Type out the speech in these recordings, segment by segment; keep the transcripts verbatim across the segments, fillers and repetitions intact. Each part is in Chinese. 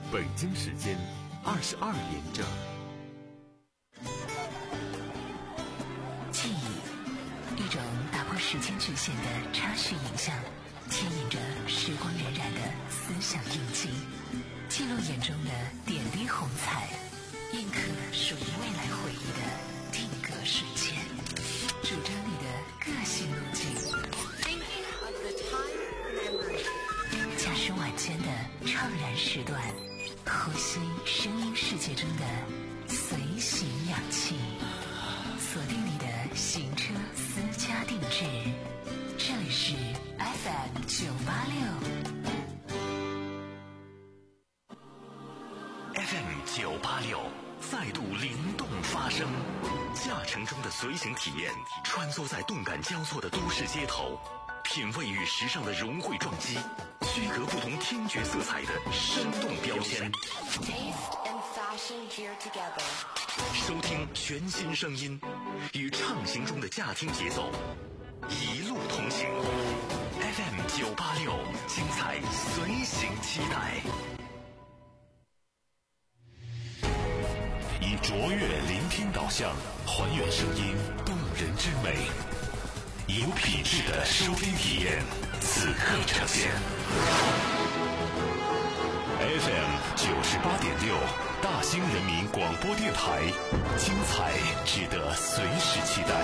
北京时间二十二点整。 记忆，一种打破时间局限的插叙影像，牵引着时光荏苒的思想印记，记录眼中的点滴红彩，印刻属于未来回忆的定格瞬间，主张你的个性路径。驾驶晚间的怅然时段，呼吸声音世界中的随行氧气，锁定你的行车私家定制。这里是 F M 九八六 F M 九八六再度灵动发声，驾乘中的随行体验，穿梭在动感交错的都市街头，品味与时尚的融汇撞击，区隔不同听觉色彩的生动标签。收听全新声音，与畅行中的驾听节奏，一路同行。F M 九八六，精彩随行期待。 以卓越聆听导向，还原声音动人之美，有品质的收听体验，此刻呈现。F M 九十八点六，大兴人民广播电台，精彩值得随时期待。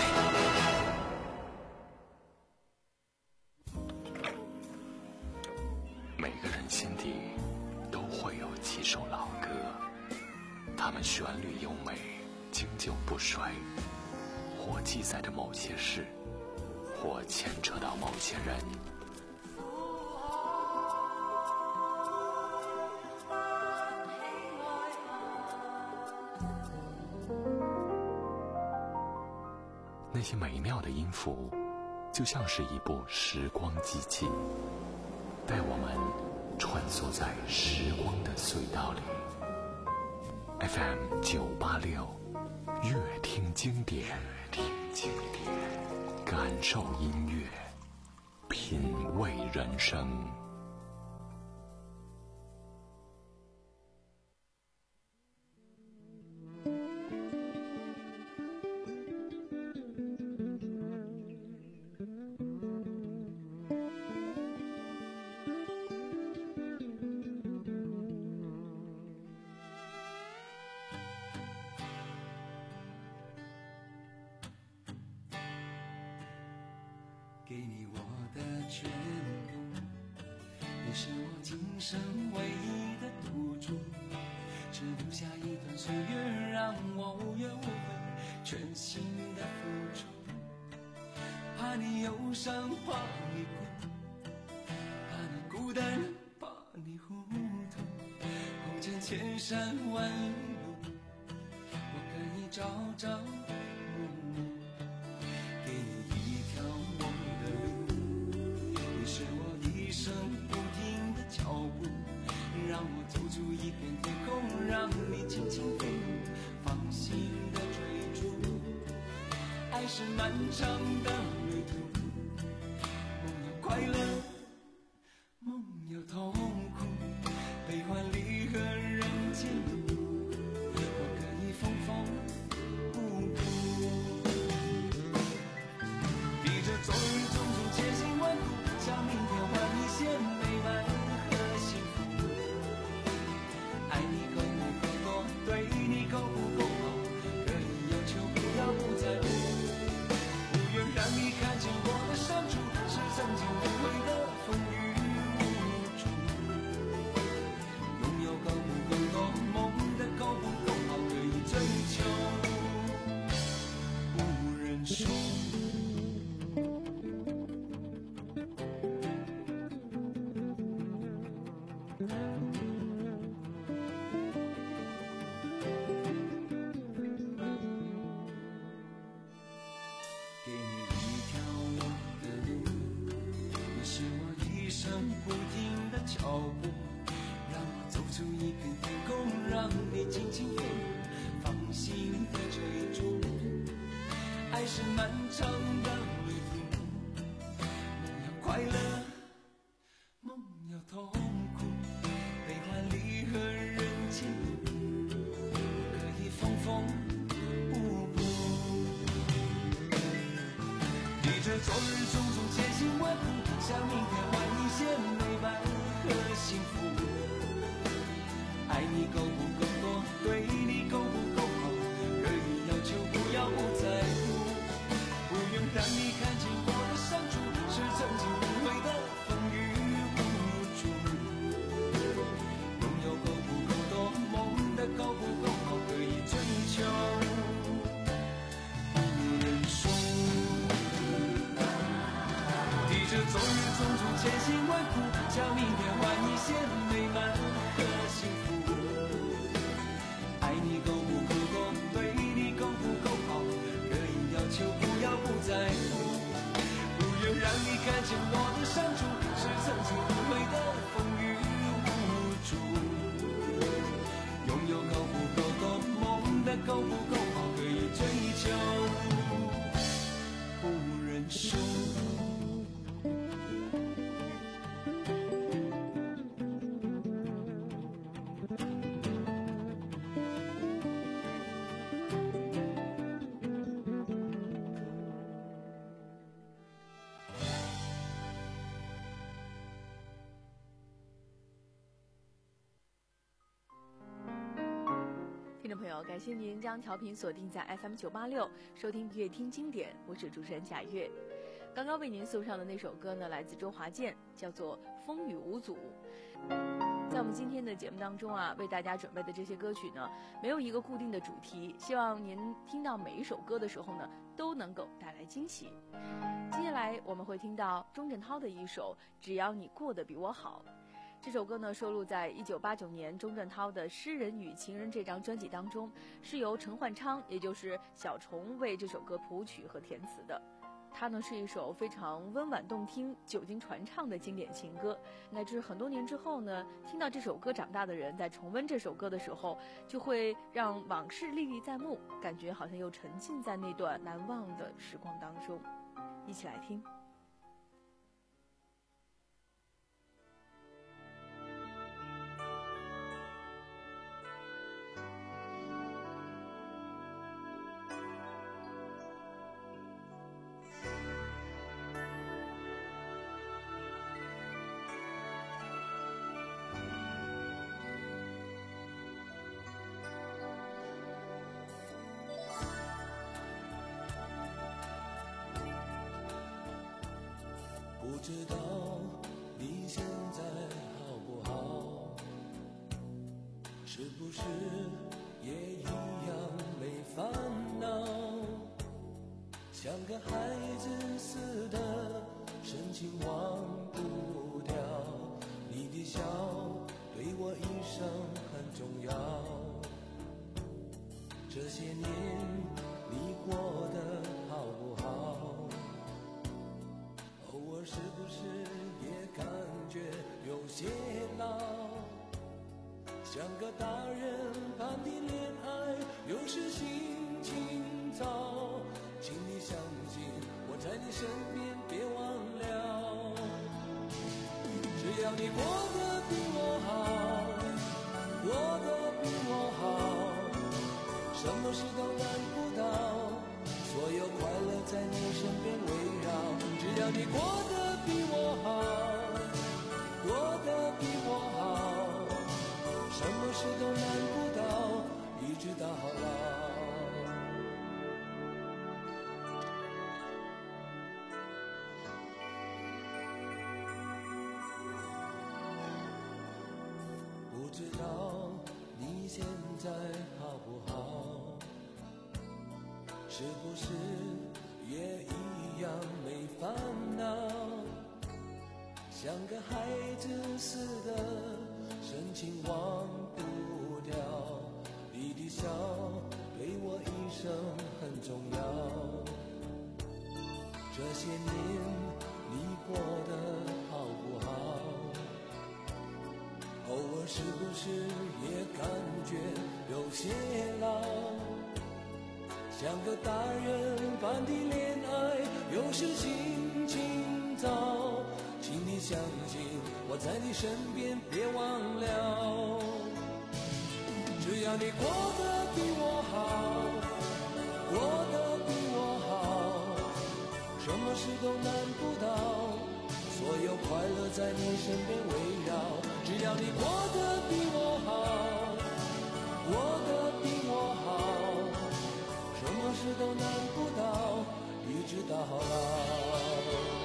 每个人心底都会有几首老歌，它们旋律优美，经久不衰，或记载着某些事，或牵扯到某些人。那些美妙的音符，就像是一部时光机器，带我们穿梭在时光的隧道里。F M 九八六，乐听经典，乐听经典，感受音乐，品味人生。 给你我的全部，你是我今生唯一的赌注，只留下一段岁月让我无怨无悔，全心的付出。怕你忧伤，怕你哭，怕你孤单，怕你糊涂，红尘千山万路，我可以朝朝暮暮，给你一条梦的路，你是我一生不停的脚步，让我走出一片天空，让你轻轻飞舞，放心的追逐。爱是漫长的旅途，梦有快乐，梦有痛苦，悲欢离合人间路，我可以风风不顾，披着昨日种种千辛万苦，向明天换一些美满和幸福。爱你够不够多，对你够不够好，可以要求不要不在乎，不愿让你看见我的伤处，是曾经无悔的风雨无阻。拥有够不够多，梦的够不够好，可以追求无人说。给你一条我的路，你是我一生不停的脚步，让我走出一片天空，让你轻轻飞舞，放心的追逐。爱是漫长的旅途，梦要快乐，梦要痛苦，悲福？爱你够不够多，对你够不够好，可以要求不要不在乎，不用让你看见我的伤处，是曾经不会的风雨无阻。拥有够不够多，梦的够不够好，可以追求不认输。提着昨日种种千辛万苦，向明天换一些美满和幸福。爱你够不够多，对你够不够好，可以要求不要不在乎，不用让你看见我的伤处，是曾经不会的风雨无阻。拥有够不够多，梦的够不够好，可以追求不认输。 听众朋友，感谢您将调频锁定在 F M 九八六，收听乐听经典，我是主持人贾月。刚刚为您送上的那首歌呢，来自周华健，叫做《风雨无阻》。在我们今天的节目当中啊，为大家准备的这些歌曲呢，没有一个固定的主题，希望您听到每一首歌的时候呢，都能够带来惊喜。接下来我们会听到钟镇涛的一首《只要你过得比我好》。这首歌呢收录在一九八九年钟镇涛的《诗人与情人》这张专辑当中，是由陈焕昌，也就是小虫为这首歌谱曲和填词的。它呢是一首非常温婉动听、久经传唱的经典情歌，乃至很多年之后呢，听到这首歌长大的人在重温这首歌的时候，就会让往事历历在目，感觉好像又沉浸在那段难忘的时光当中。一起来听。 不知道你现在好不好，是不是也一样没烦恼，像个孩子似的深情忘不掉，你的笑对我一生很重要，这些年你过得好不好，偶尔是不是也感觉有些老，像个大人般的恋爱有时心情糟，请你相信我在你身边别忘了，只要你过得比我好，过得比我好，什么事都难不倒，所有快乐在你身边围绕，只要你过得比我好，过得比我好，什么事都难不倒，一直到老。不知道你现在好不好，是不是也一样没烦恼，像个孩子似的深情忘不掉，你的笑对我一生很重要，这些年你过得好不好，偶尔是不是也感觉有些老，像个大人般的恋爱有时心情糟，请你相信我在你身边别忘了，只要你过得比我好，过得比我好，什么事都难不倒，所有快乐在你身边围绕， 只要你过得比我好，过得比我好，什么事都难不倒，一直到老。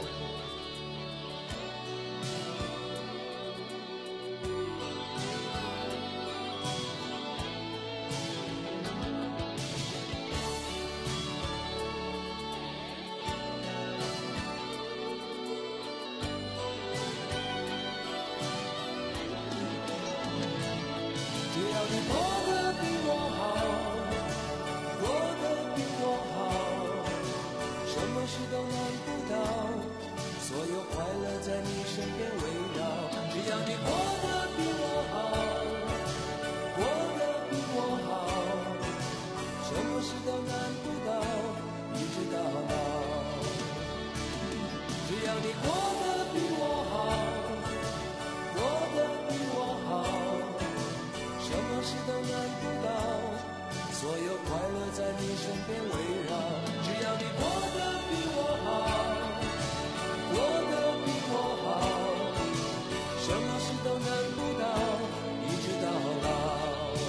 只要你过得比我好，过得比我好，什么事都难不倒，所有快乐在你身边围绕。只要你过得比我好，过得比我好，什么事都难不倒，一直到老。只要你过得比我好，过得比我好，什么事都难不倒，所有快乐在你身边围绕。只要你过得比我好，过得比我好，什么事都难不倒，一直到老。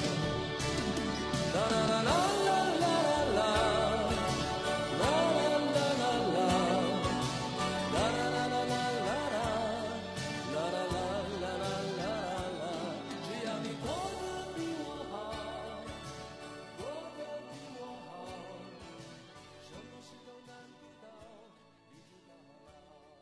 啦啦啦啦啦啦啦，啦啦啦啦啦，啦啦啦啦啦啦，啦啦啦啦啦啦。只要你过得比我好，过得比我好，什么事都难不倒，一直到老。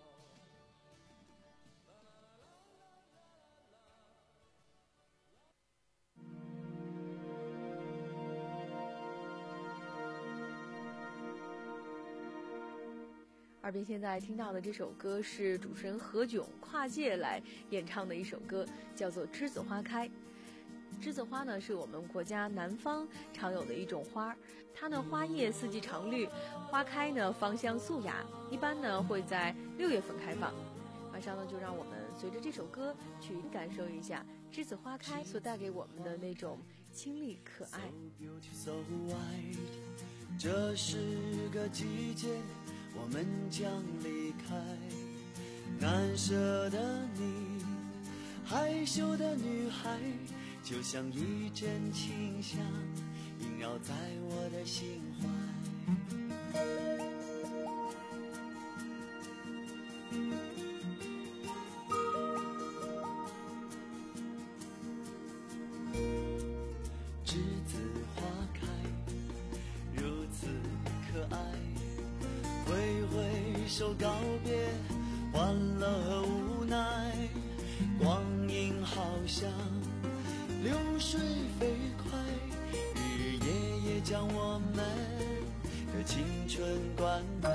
耳边现在听到的这首歌是主持人何炅跨界来演唱的一首歌，叫做《栀子花开》。栀子花呢，是我们国家南方常有的一种花，它呢花叶四季常绿，花开呢芳香素雅，一般呢会在六月份开放。马上呢，就让我们随着这首歌去感受一下栀子花开所带给我们的那种清丽可爱。 So white， 这是个季节，我们将离开。难舍的你，害羞的女孩，就像一阵清香，萦绕在我的心怀。栀子花开，如此可爱，挥挥手告别欢乐和无奈，光阴好像流水飞快，日夜夜将我们的青春灌溉。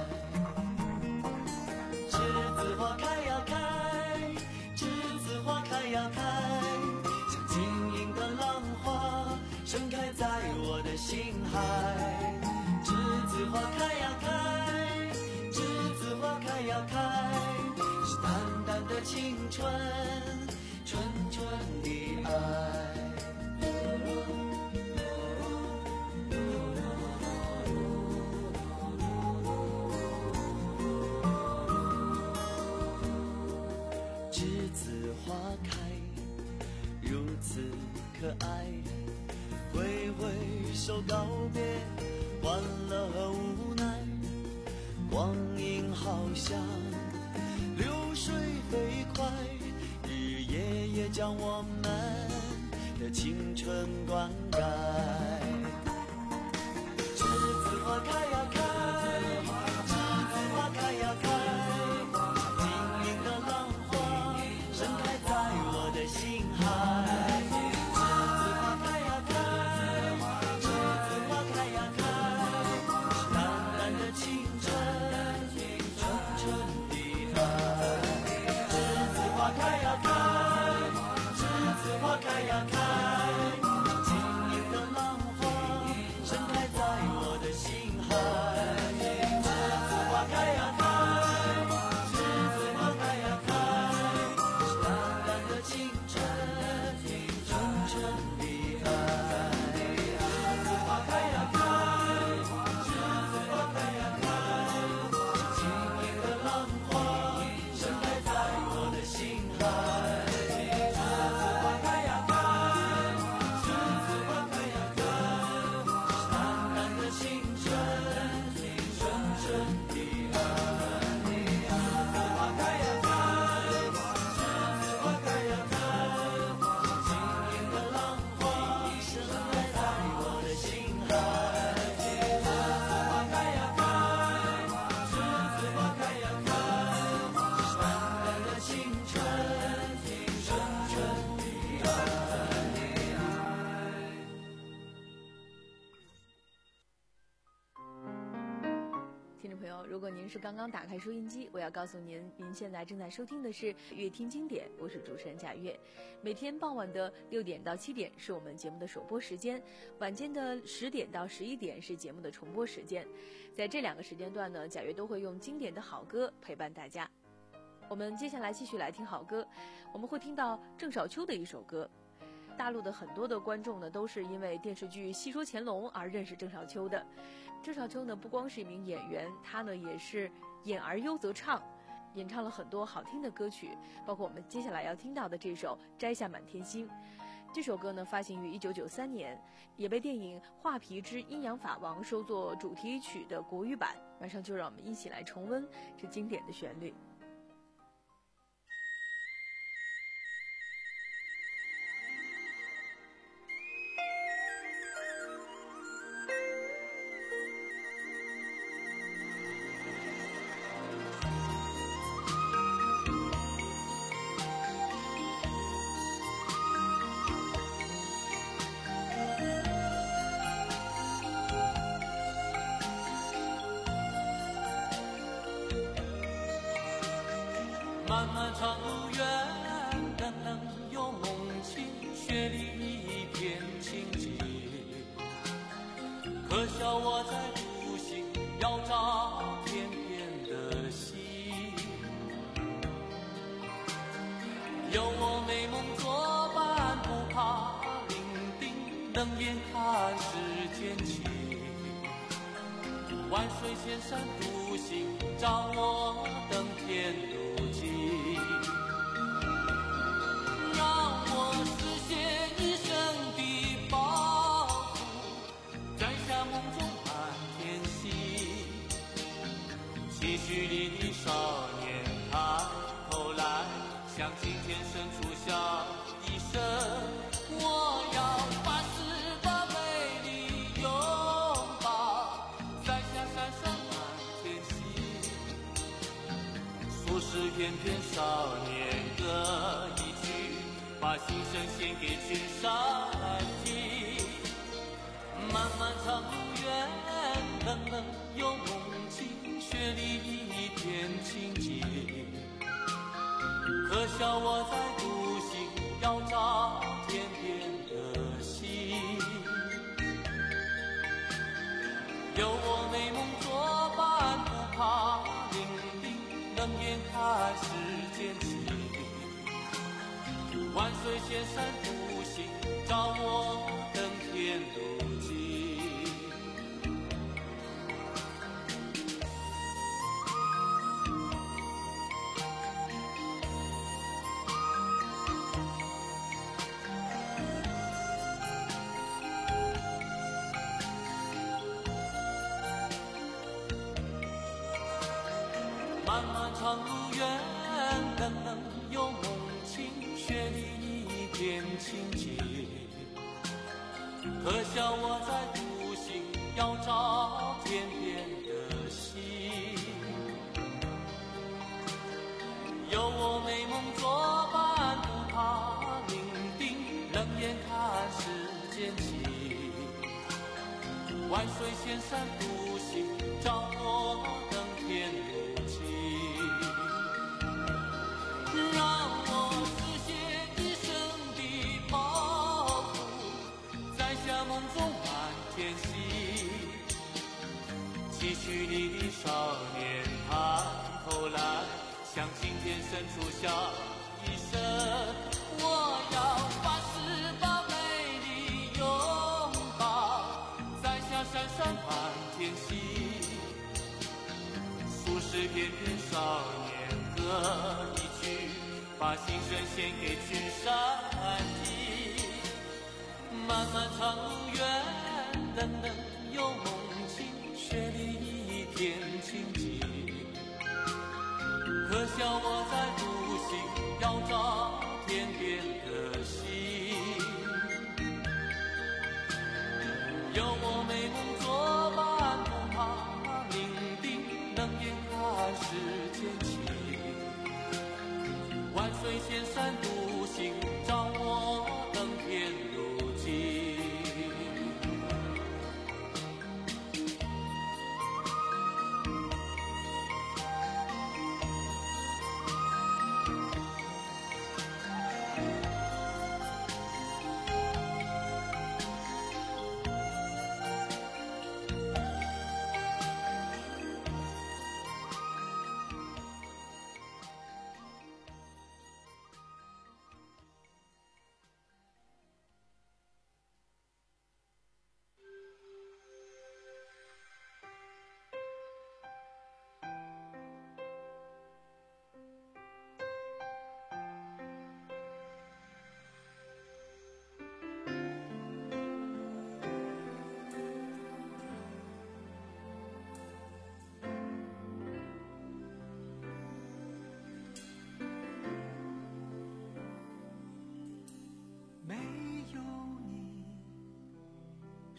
栀子花开呀开，栀子花开呀开，像晶莹的浪花盛开在我的心海。栀子花开呀开，栀子花开呀开，是淡淡的青春，纯纯的爱。栀子花开，如此可爱，挥挥手告别欢乐和无奈，光阴好像流水飞快，日夜夜将我们的青春灌溉。栀子花开呀开，栀子花开呀开，晶莹的浪花盛开在我的心海。栀子花开呀开，栀子花开呀开，是淡淡的青春，纯纯的爱。栀子花开呀开，栀子花开呀开，晶莹的浪花盛开在我的心海。栀子花开呀开，栀子花开呀开，是淡淡的青春，纯纯的爱。栀子花开呀开，栀子花开呀开，晶莹的浪花盛开在我的心海。 友，如果您是刚刚打开收音机，我要告诉您，您现在正在收听的是乐听经典，我是主持人贾月。每天傍晚的六点到七点是我们节目的首播时间，晚间的十点到十一点是节目的重播时间。在这两个时间段呢，贾月都会用经典的好歌陪伴大家。我们接下来继续来听好歌，我们会听到郑少秋的一首歌。大陆的很多的观众呢，都是因为电视剧《戏说乾隆》而认识郑少秋的。郑少秋呢，不光是一名演员，他呢也是演而优则唱，演唱了很多好听的歌曲，包括我们接下来要听到的这首《摘下满天星》。这首歌呢，发行于一九九三年，也被电影《画皮之阴阳法王》收作主题曲的国语版。马上就让我们一起来重温这经典的旋律。 漫漫长路远，冷冷又梦境，雪里一片清寂。可笑我在独行，要找天边的星。有我美梦作伴，不怕伶仃，冷眼看世间情。万水千山独行，找我登天路径。让我实现一生的抱负，摘下梦中满天星。期许里的少年抬头来，向青天深处笑一声。我要把十八美丽拥抱，摘下闪闪满天星。俗世翩翩少年歌一曲，把心声献给群山听。漫漫长路远，冷冷又梦境，雪里一片清寂。可笑我在独行，要找天边的星。有我美梦作伴，不怕伶仃，冷眼看世间情。万水千山独行，找我登天路径。漫漫长路远，冷冷又梦境，雪里一片清寂。可笑我在独行，要找天边的星。有我美梦作伴，不怕伶仃，冷眼看世间情。万水千山独行，找我登天路径。让我实现一生的抱负，摘下梦中满天星。期许里的少年抬头来，向青天深处笑一声。我要把十八美丽拥抱，摘下闪闪满天星。俗世翩翩少年歌一曲，把心声献给群山听。漫漫长路远，冷冷又梦境，雪里一片清寂。可笑我在独行，要找天边的星。有我美梦作伴，不怕伶仃，冷眼看世间情。万水千山独行，找我登天路径。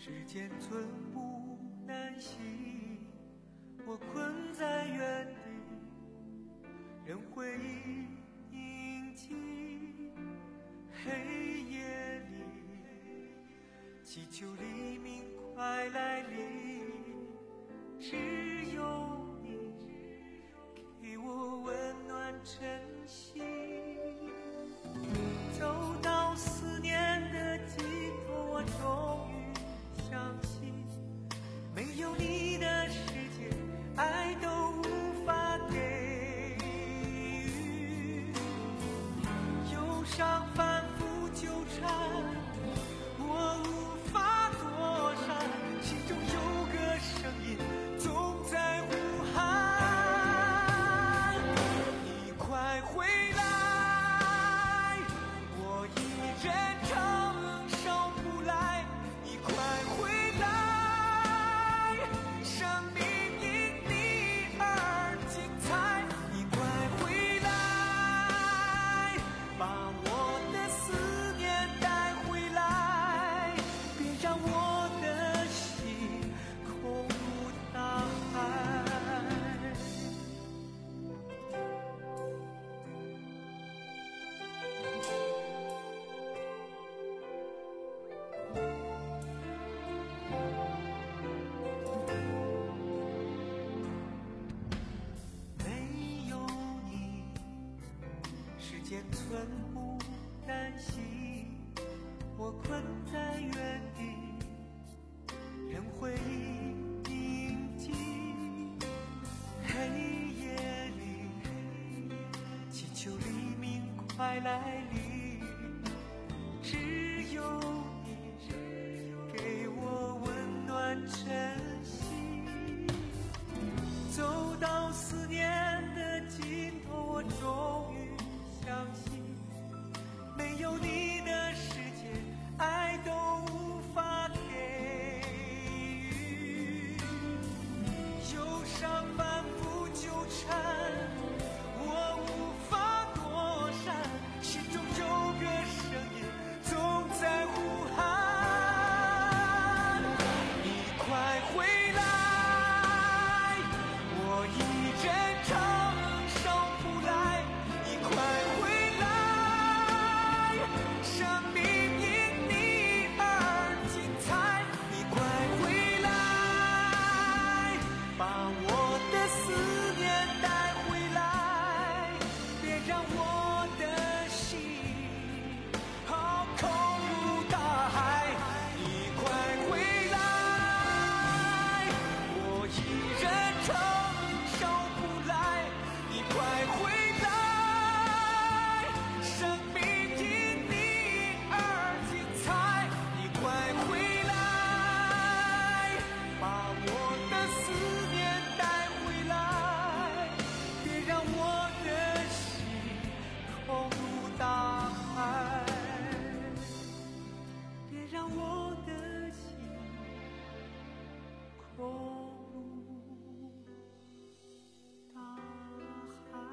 时间寸步难行，我困在原地，任回忆印记。黑夜里祈求黎明快来临，只有你给我温暖真心。走到思念的尽头，我终于相信，没有你的世界，爱都无法给予。忧伤反复纠缠，我无法躲闪，心中有个声音总在呼喊，你快回来，我一人承受不来，你快回来，生命因你而精彩，你快回来，把我的思念带回来，别让我的心空如大海。没有你，时间寸步难行，我困在原地，任回忆印记。黑夜里祈求黎明快来临，只有你给我温暖真心。走到思念的尽头，我终于相信，没有你的世界，爱都无法给予。忧伤反复纠缠，我无法躲闪，心中有个声音总在呼喊，你快回来，我一人承受不来，你快回来，生命因你而精彩，你快回来，把我的思念带回来，别让我的心好空如大海，你快回来，我一人承受不来，你快回来，生命因你而精彩，你快回来，把我的思念带回来，别让我的心空如大海，别让我的心空如大海。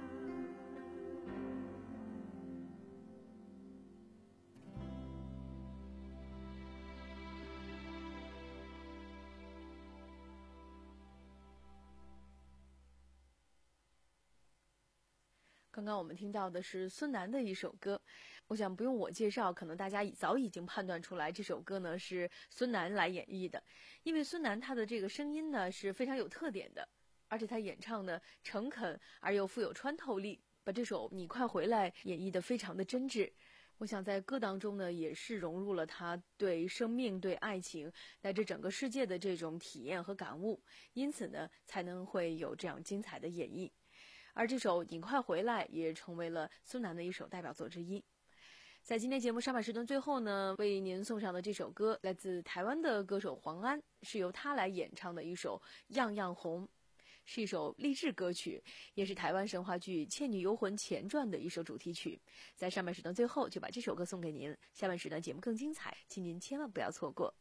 刚刚我们听到的是孙楠的一首歌，我想不用我介绍，可能大家早已经判断出来这首歌呢是孙楠来演绎的，因为孙楠他的这个声音呢是非常有特点的，而且他演唱的诚恳而又富有穿透力，把这首《你快回来》演绎得非常的真挚。我想在歌当中呢也是融入了他对生命、对爱情乃至整个世界的这种体验和感悟，因此呢才能会有这样精彩的演绎。而这首《你快回来》也成为了孙楠的一首代表作之一。在今天节目上半时段最后呢，为您送上的这首歌来自台湾的歌手黄安，是由他来演唱的一首《样样红》，是一首励志歌曲，也是台湾神话剧《倩女幽魂前传》的一首主题曲。在上半时段最后就把这首歌送给您，下半时段节目更精彩，请您千万不要错过。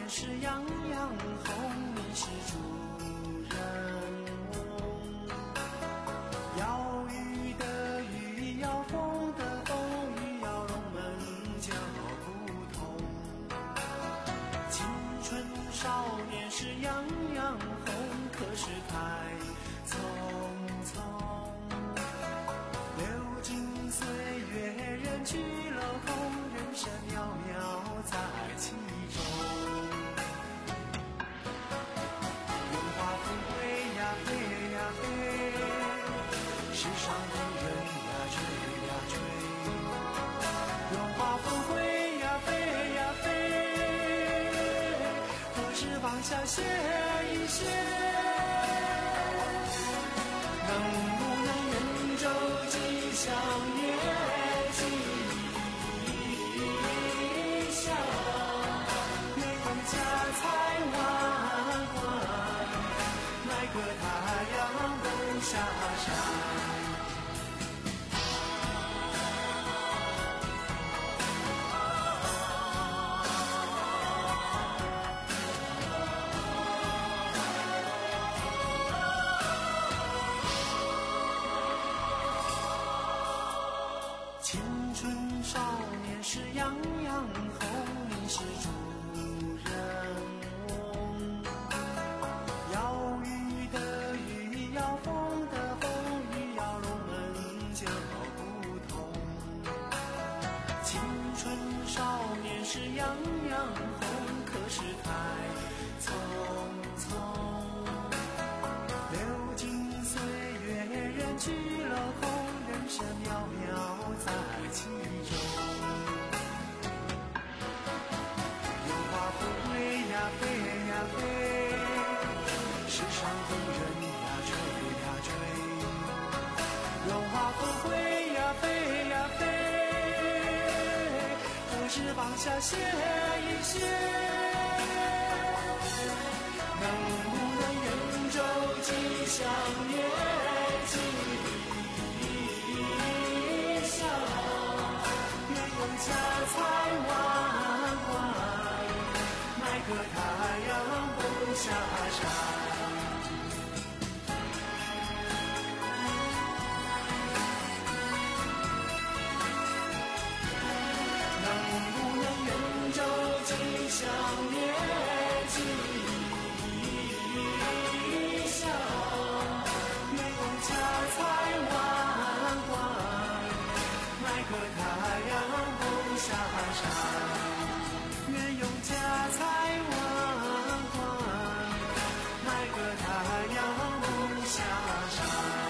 年是样样红，你是主人翁。要雨的雨，要风的风，雨要龙门脚不同。青春少年是样样红，可是太匆匆。流金岁月，人去楼空，人生渺渺在其中。荣华富贵呀飞呀飞，世上的人呀追呀追。荣华富贵呀飞呀飞，何时放下歇一歇？能不能愿周吉祥月吉祥，愿我家财万贯，买个太阳不下山。青春少年是样样红，你是主人翁。要雨的雨，要风的风，雨要龙门脚不同。青春少年是样样红，可是太匆匆。流金岁月，人去楼空，人生渺渺在其中。荣华富贵呀飞呀飞，世上的人呀追呀追。荣华富贵呀飞呀飞，何时放下歇一歇？能不能愿周吉祥月吉祥，愿有家财万贯，买个太阳不下山。能不能愿周吉祥月吉祥，愿有家财万贯，买个太阳不下山。愿有家财万贯，买个太阳不下山。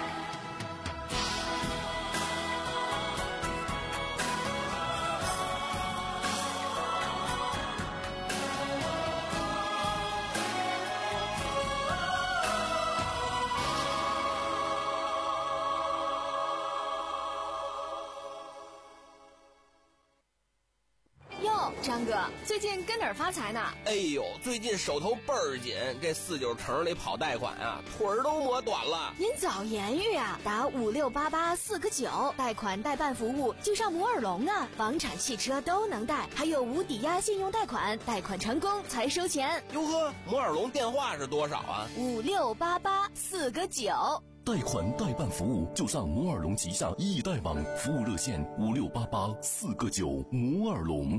张哥，最近跟哪儿发财呢？ 哎呦，最近手头倍儿紧，这四九城里跑贷款啊，腿儿都磨短了。 您早言语啊，打五六八八四个九，贷款代办服务就上摩尔龙啊，房产、汽车都能贷，还有无抵押信用贷款，贷款成功才收钱。 哟呵，摩尔龙电话是多少啊？ 五六八八四个九。 贷款代办服务就上摩尔龙旗下易贷网，服务热线五六八八四个九，摩尔龙。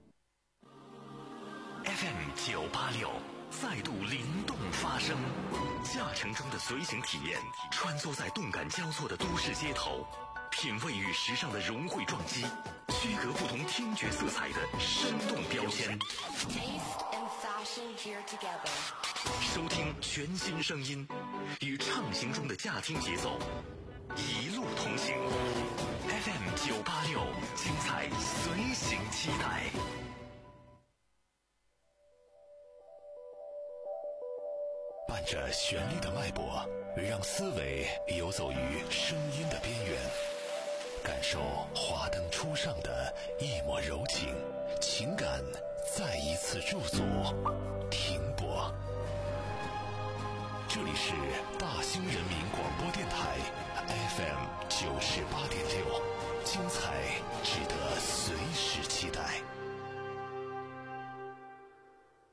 F M 九八六再度灵动发声，驾乘中的随行体验，穿梭在动感交错的都市街头，品味与时尚的融汇撞击，区隔不同听觉色彩的生动标签。收听全新声音，与畅行中的驾听节奏，一路同行。F M 九八六，精彩随行期待。 伴着旋律的脉搏，让思维游走于声音的边缘，感受华灯初上的一抹柔情，情感再一次驻足停泊。这里是大兴人民广播电台 F M 九十八点六，精彩值得随时期待。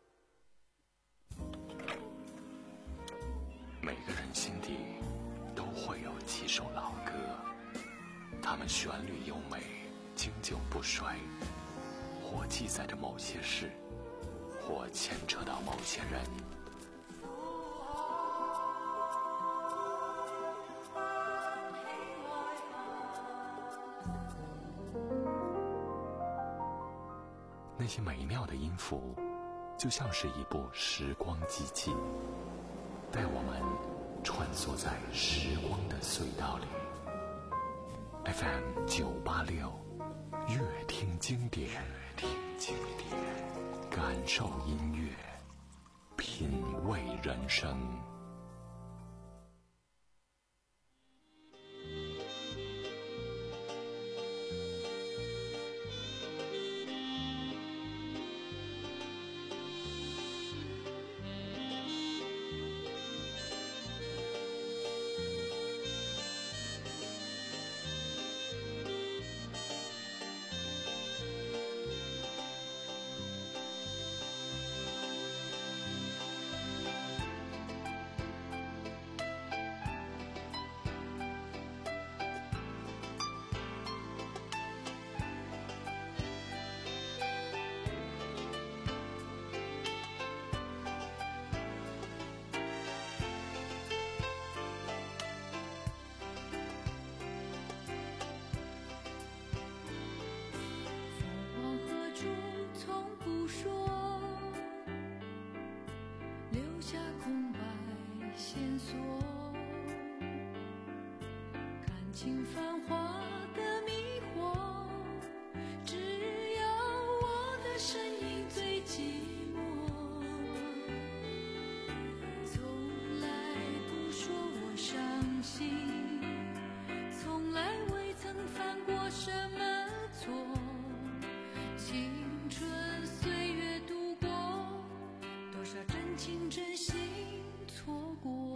旋律优美，经久不衰，或记载着某些事，或牵扯到某些人。那些美妙的音符，就像是一部时光机器，带我们穿梭在时光的隧道里。F M 九八六，乐听经典，乐听经典，感受音乐，品味人生。 情繁华的迷惑，只有我的身影最寂寞。从来不说我伤心，从来未曾犯过什么错。青春岁月度过，多少真情真心错过。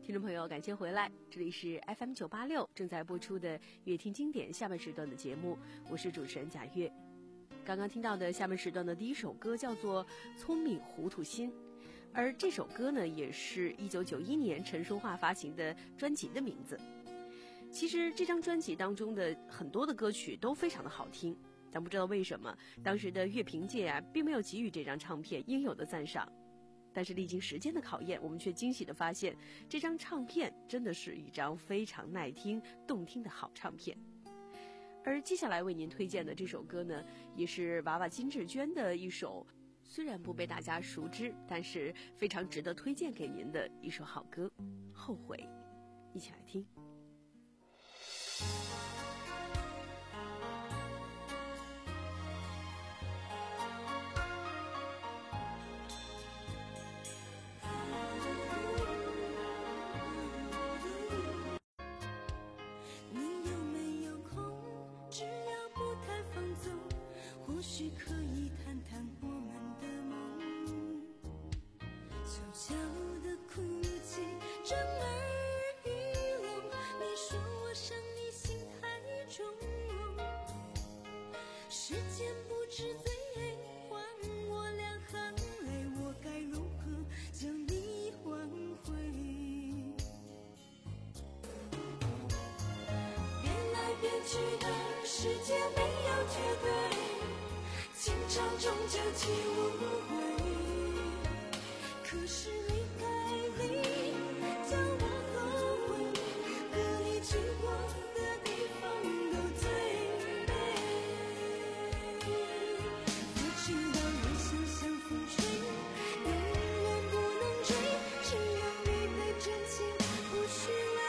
听众朋友，感谢回来，这里是 F M 九八六正在播出的乐听经典下半时段的节目，我是主持人贾月。刚刚听到的下半时段的第一首歌叫做《聪明糊涂心》，而这首歌呢，也是一九九一年陈淑桦发行的专辑的名字。其实这张专辑当中的很多的歌曲都非常的好听，但不知道为什么当时的乐评界啊，并没有给予这张唱片应有的赞赏。但是历经时间的考验，我们却惊喜地发现，这张唱片真的是一张非常耐听、动听的好唱片。而接下来为您推荐的这首歌呢，也是娃娃金志娟的一首，虽然不被大家熟知，但是非常值得推荐给您的一首好歌《后悔》，一起来听。 可以谈谈我们的梦，悄悄的哭泣，震耳欲聋。你说我伤你心太重，时间不知罪，还我两行泪，我该如何将你挽回？变来变去的世界没有绝对，情场终究起无悔，可是离开你叫我后悔，和你去过的地方都最美。我知道理想像风吹，永远不能追，只有你的真情不虚伪。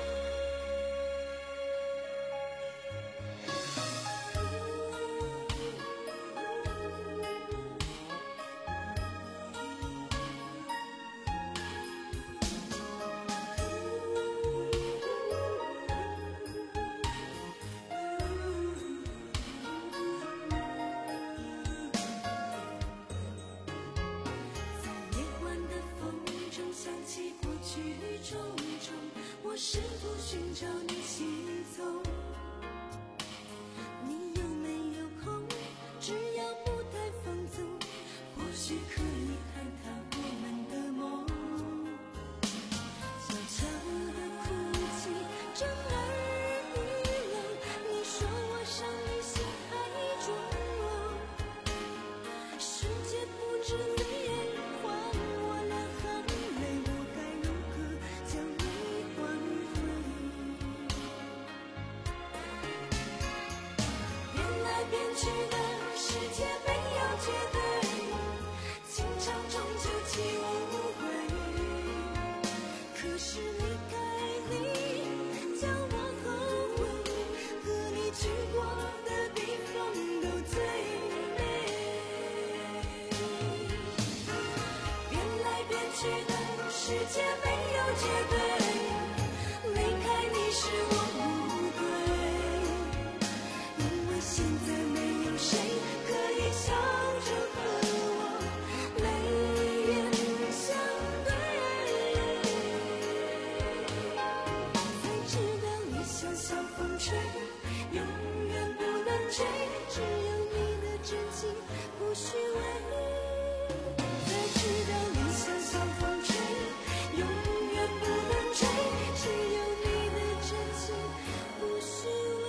我试图寻找你行踪，你有没有空？只要不太放纵，或许可以谈谈我们的梦。悄悄的哭泣，震耳欲聋。你说我伤你心太重，世界不知罪，还我两行泪，我该如何将你挽回？变来变去的世界没有绝对，情场终究起无悔，可是离开你叫我后悔，和你去过的地方都最美。变来变去的世界没有绝对，离开你是我不对，因为现在没有谁可以笑着和我泪眼相对，才知道理想像风吹，永远不能追，只有你的真情不虚伪。才知道理想像风吹，永远不能追，只有你的真情不虚伪。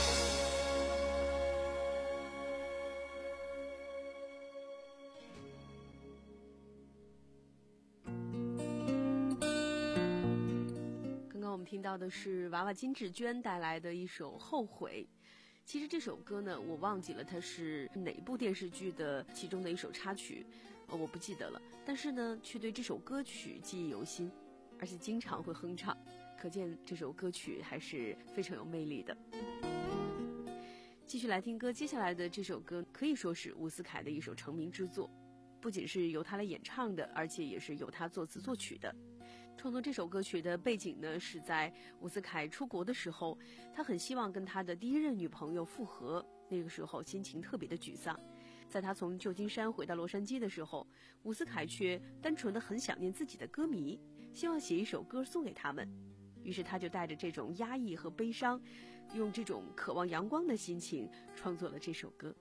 刚刚我们听到的是娃娃金志娟带来的一首《后悔》。其实这首歌呢，我忘记了它是哪部电视剧的其中的一首插曲，呃，我不记得了。但是呢，却对这首歌曲记忆犹新，而且经常会哼唱，可见这首歌曲还是非常有魅力的。继续来听歌，接下来的这首歌可以说是伍思凯的一首成名之作，不仅是由他来演唱的，而且也是由他作词作曲的。创作这首歌曲的背景呢，是在伍思凯出国的时候，他很希望跟他的第一任女朋友复合，那个时候心情特别的沮丧。在他从旧金山回到洛杉矶的时候，伍思凯却单纯的很想念自己的歌迷， 希望写一首歌送给他们。于是他就带着这种压抑和悲伤，用这种渴望阳光的心情创作了这首歌。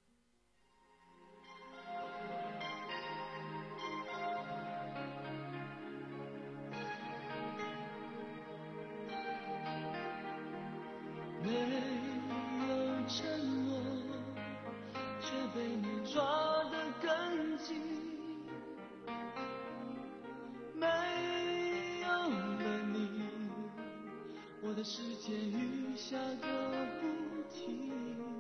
没有承诺，却被你抓得更紧。没有了你，我的世界雨下个不停。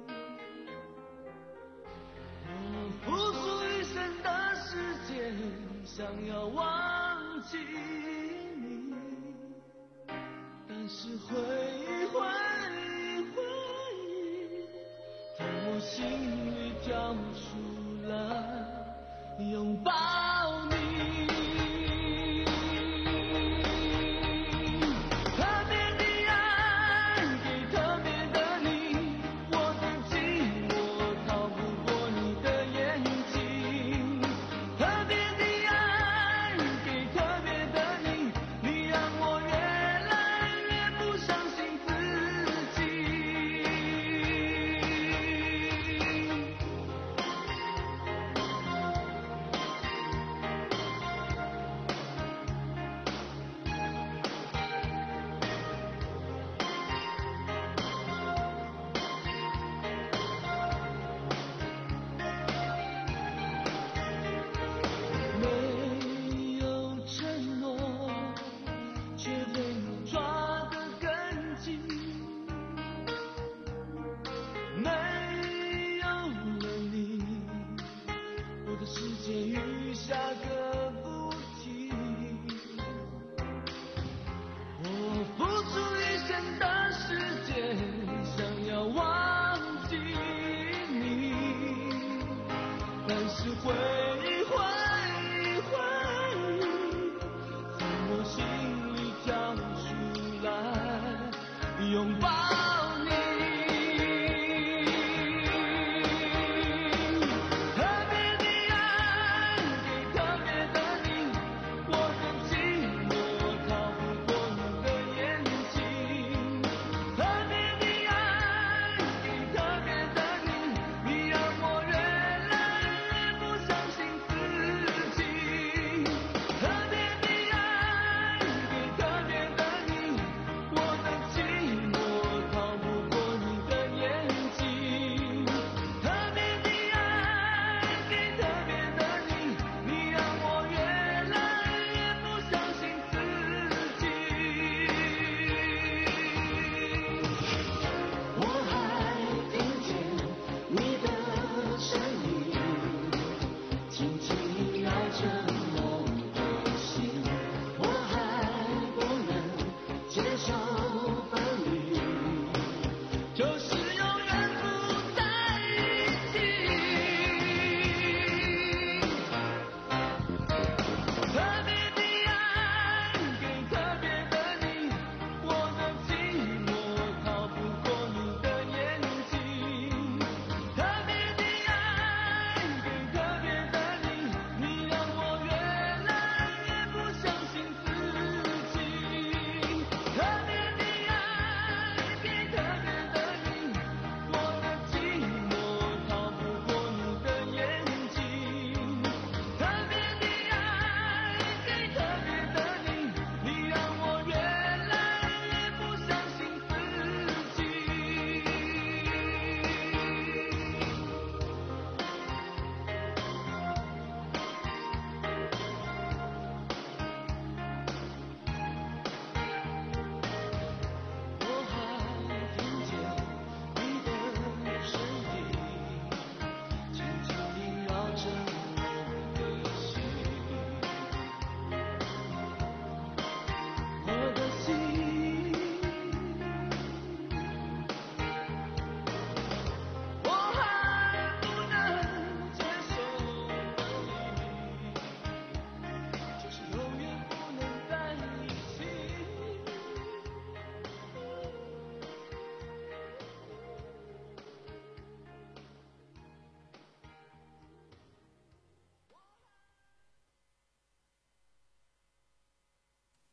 我付出一生的时间，想要忘记你，但是回忆回忆回忆，从我心里跳出来拥抱你。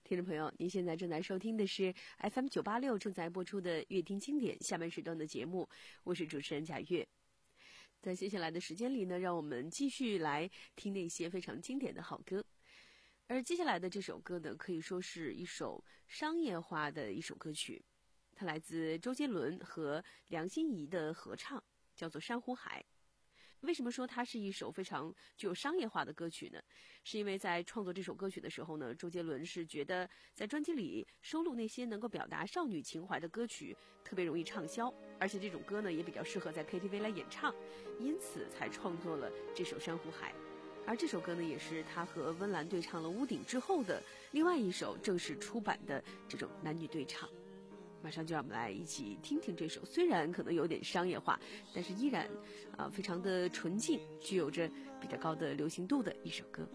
听众朋友，您现在正在收听的是 F M 九八六正在播出的乐听经典下半时段的节目，我是主持人贾月。在接下来的时间里呢，让我们继续来听那些非常经典的好歌。而接下来的这首歌呢，可以说是一首商业化的一首歌曲，它来自周杰伦和梁心颐的合唱，叫做《珊瑚海》。为什么说它是一首非常具有商业化的歌曲呢？是因为在创作这首歌曲的时候呢，周杰伦是觉得在专辑里收录那些能够表达少女情怀的歌曲特别容易畅销，而且这种歌呢也比较适合在 K T V 来演唱，因此才创作了这首《珊瑚海》。而这首歌呢，也是他和温岚对唱了《屋顶》之后的另外一首正式出版的这种男女对唱。马上就让我们来一起听听这首虽然可能有点商业化，但是依然啊、呃、非常的纯净，具有着比较高的流行度的一首歌。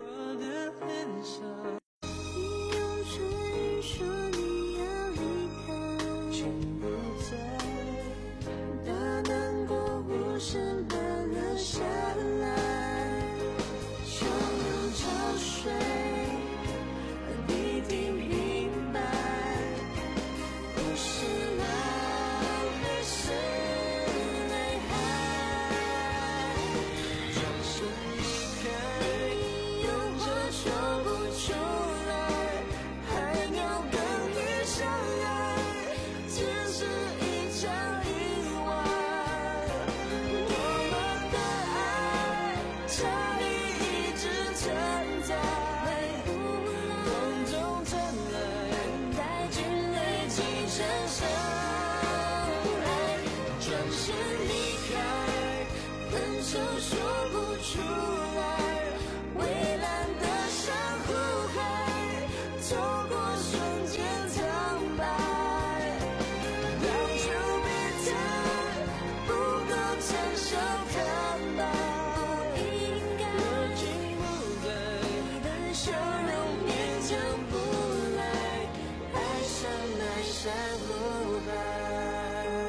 你用唇说你要离开，情不在，把难过无声般留下来，汹涌潮水让你听明白，不是浪费是泪海，转身离开，有话说不出来，还要等于相爱，只是一场意外，我们的爱差异一直存在，梦中传来带进累积成伤害，转身离开，分手说不出来，蔚蓝的珊瑚海，错过瞬间苍白，要求别太不够成熟坦白，不应该热情不改，你的笑容勉强不来，爱上那珊瑚海。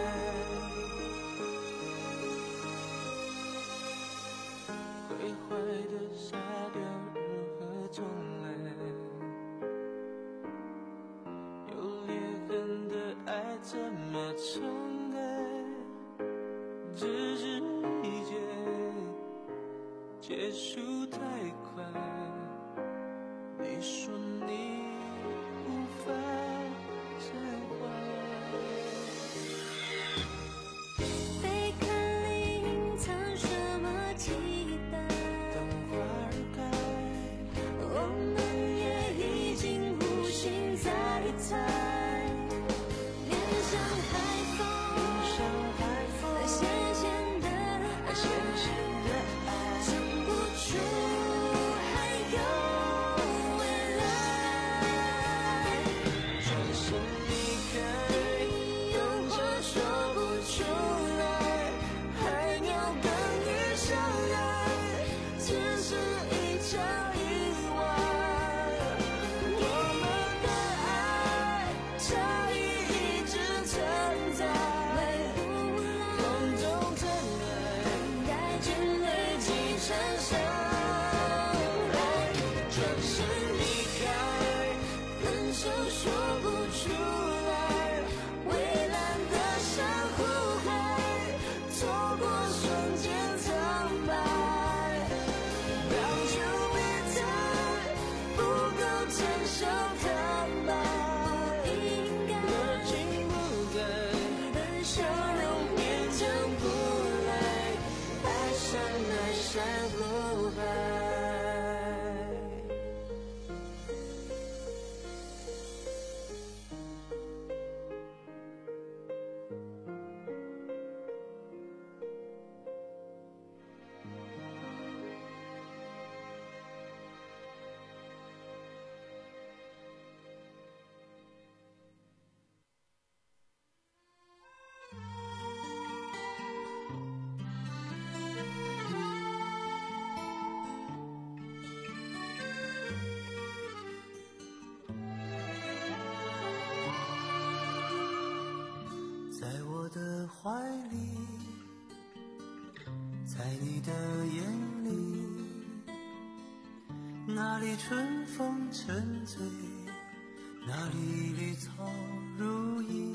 毁坏的沙雕如何重来？有裂痕的爱怎么重来？只是一切结束太快，你说你无法释怀。贝壳里隐藏什么期待？等花儿开，我们也已经无心再猜。面向海风，那咸咸的爱，想不出还有未来。转身离开，有话说不出来，还要等于相爱，只是一场意外，我们的爱差异一直存在，梦中传来带进累积成伤害，转身离开，分手说不出来，蔚蓝的珊瑚海，错过瞬间苍白，要求别太不够成熟坦白，不应该热情不改，你的笑容勉强不来，爱上那珊瑚海。在我的怀里，在你的眼里，那里春风沉醉， 那里绿草如茵，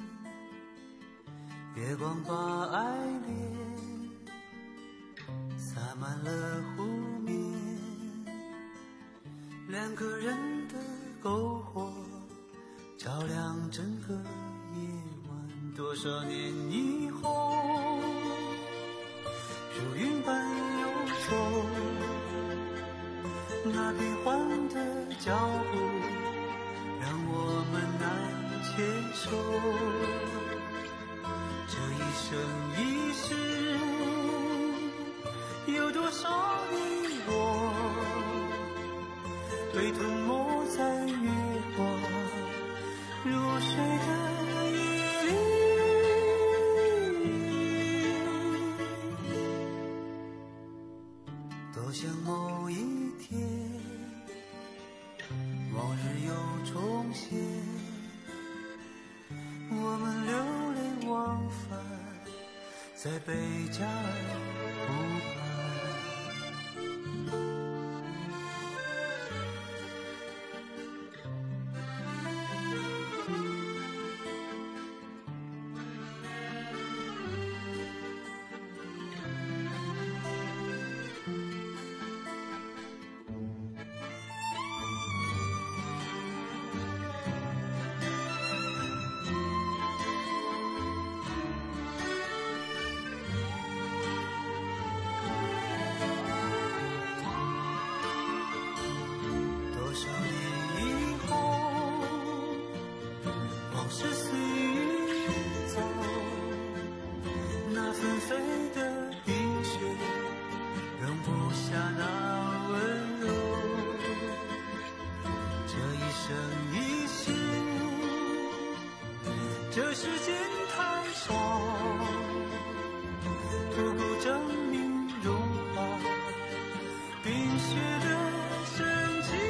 月光把爱恋洒满了湖面，两个人的篝火照亮整个夜晚。多少年以后，如云般游走，那变幻的脚步让我们难牵手。这一生一世，有多少你我被吞没在月光如水的夜里。多想某一天，往日又重现，我们流连忘返在贝加尔湖畔。这世间太少，不够证明融化冰雪的神奇。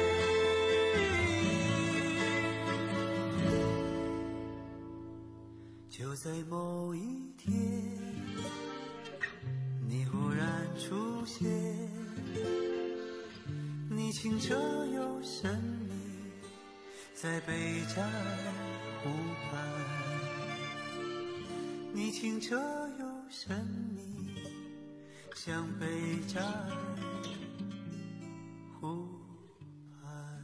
就在某一天，你忽然出现，你清澈又神秘，在贝加尔湖畔，你清澈又神秘，像贝加尔湖畔。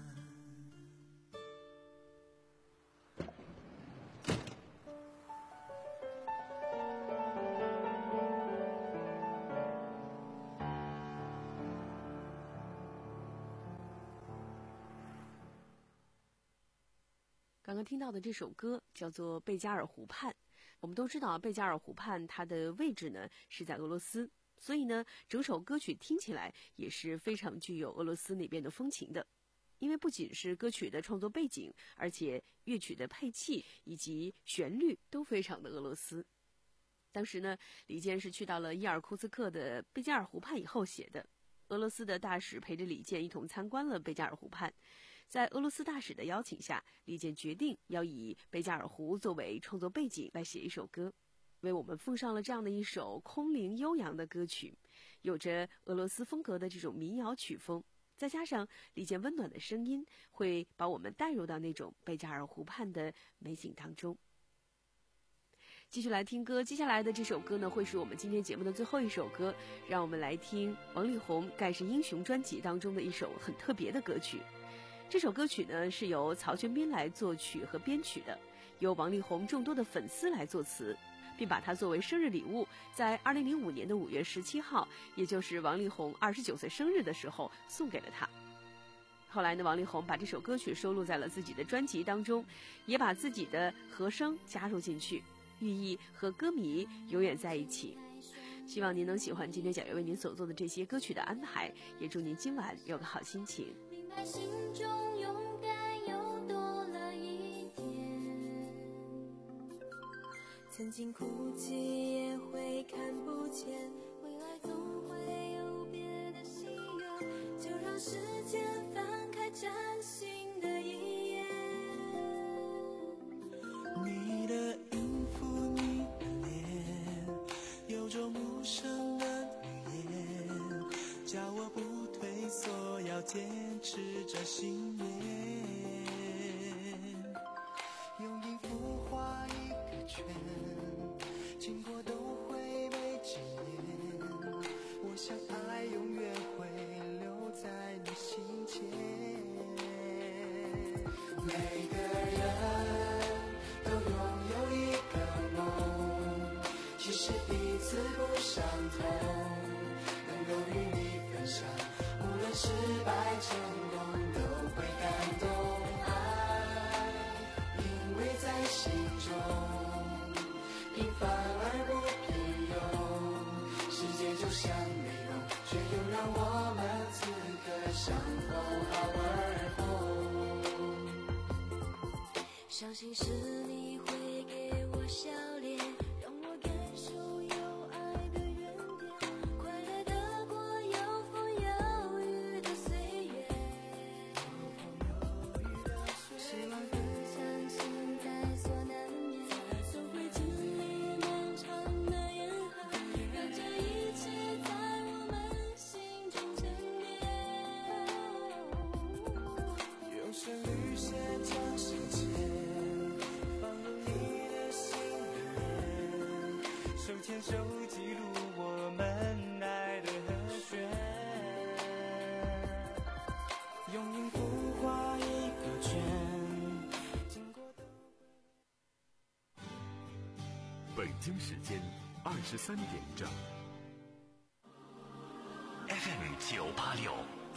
刚刚听到的这首歌叫做《贝加尔湖畔》。我们都知道贝加尔湖畔它的位置呢是在俄罗斯，所以呢整首歌曲听起来也是非常具有俄罗斯那边的风情的。因为不仅是歌曲的创作背景，而且乐曲的配器以及旋律都非常的俄罗斯。当时呢李健是去到了伊尔库茨克的贝加尔湖畔以后写的。俄罗斯的大使陪着李健一同参观了贝加尔湖畔，在俄罗斯大使的邀请下，李健决定要以贝加尔湖作为创作背景来写一首歌，为我们奉上了这样的一首空灵悠扬的歌曲，有着俄罗斯风格的这种民谣曲风，再加上李健温暖的声音，会把我们带入到那种贝加尔湖畔的美景当中。继续来听歌，接下来的这首歌呢，会是我们今天节目的最后一首歌，让我们来听王力宏《盖世英雄》专辑当中的一首很特别的歌曲。这首歌曲呢是由曹全斌来作曲和编曲的，由王力宏众多的粉丝来作词，并把它作为生日礼物，在二零零五年的五月十七号，也就是王力宏二十九岁生日的时候送给了他。后来呢，王力宏把这首歌曲收录在了自己的专辑当中，也把自己的和声加入进去，寓意和歌迷永远在一起。希望您能喜欢今天小月为您所做的这些歌曲的安排，也祝您今晚有个好心情。 明白心中勇敢又多了一点，曾经哭泣也会看不见，未来总会有别的喜悦，就让时间翻开崭新的一页。 你的音符，你的脸，有种无声的语言，叫我不退缩，要坚持着信念。 圈，经过都会被纪念。我想爱永远会留在你心间。每个人都拥有一个梦，其实彼此不相同，能够与你分享，无论失败成功都会感动。爱因为在心中平凡而不平庸，世界就像美容，却又让我们此刻相逢好而红。 相信是你会给我笑脸，让我感受有爱的原点，快乐的过有风有雨的岁月，希望跟相信在所难免，总会经历漫长的严寒，让这一切在我们心中沉淀。 用旋律写将时间手牵手记录我们爱的和弦，用音符画一个圈，经过都会。 北京时间二十三点整。 F M 九八六。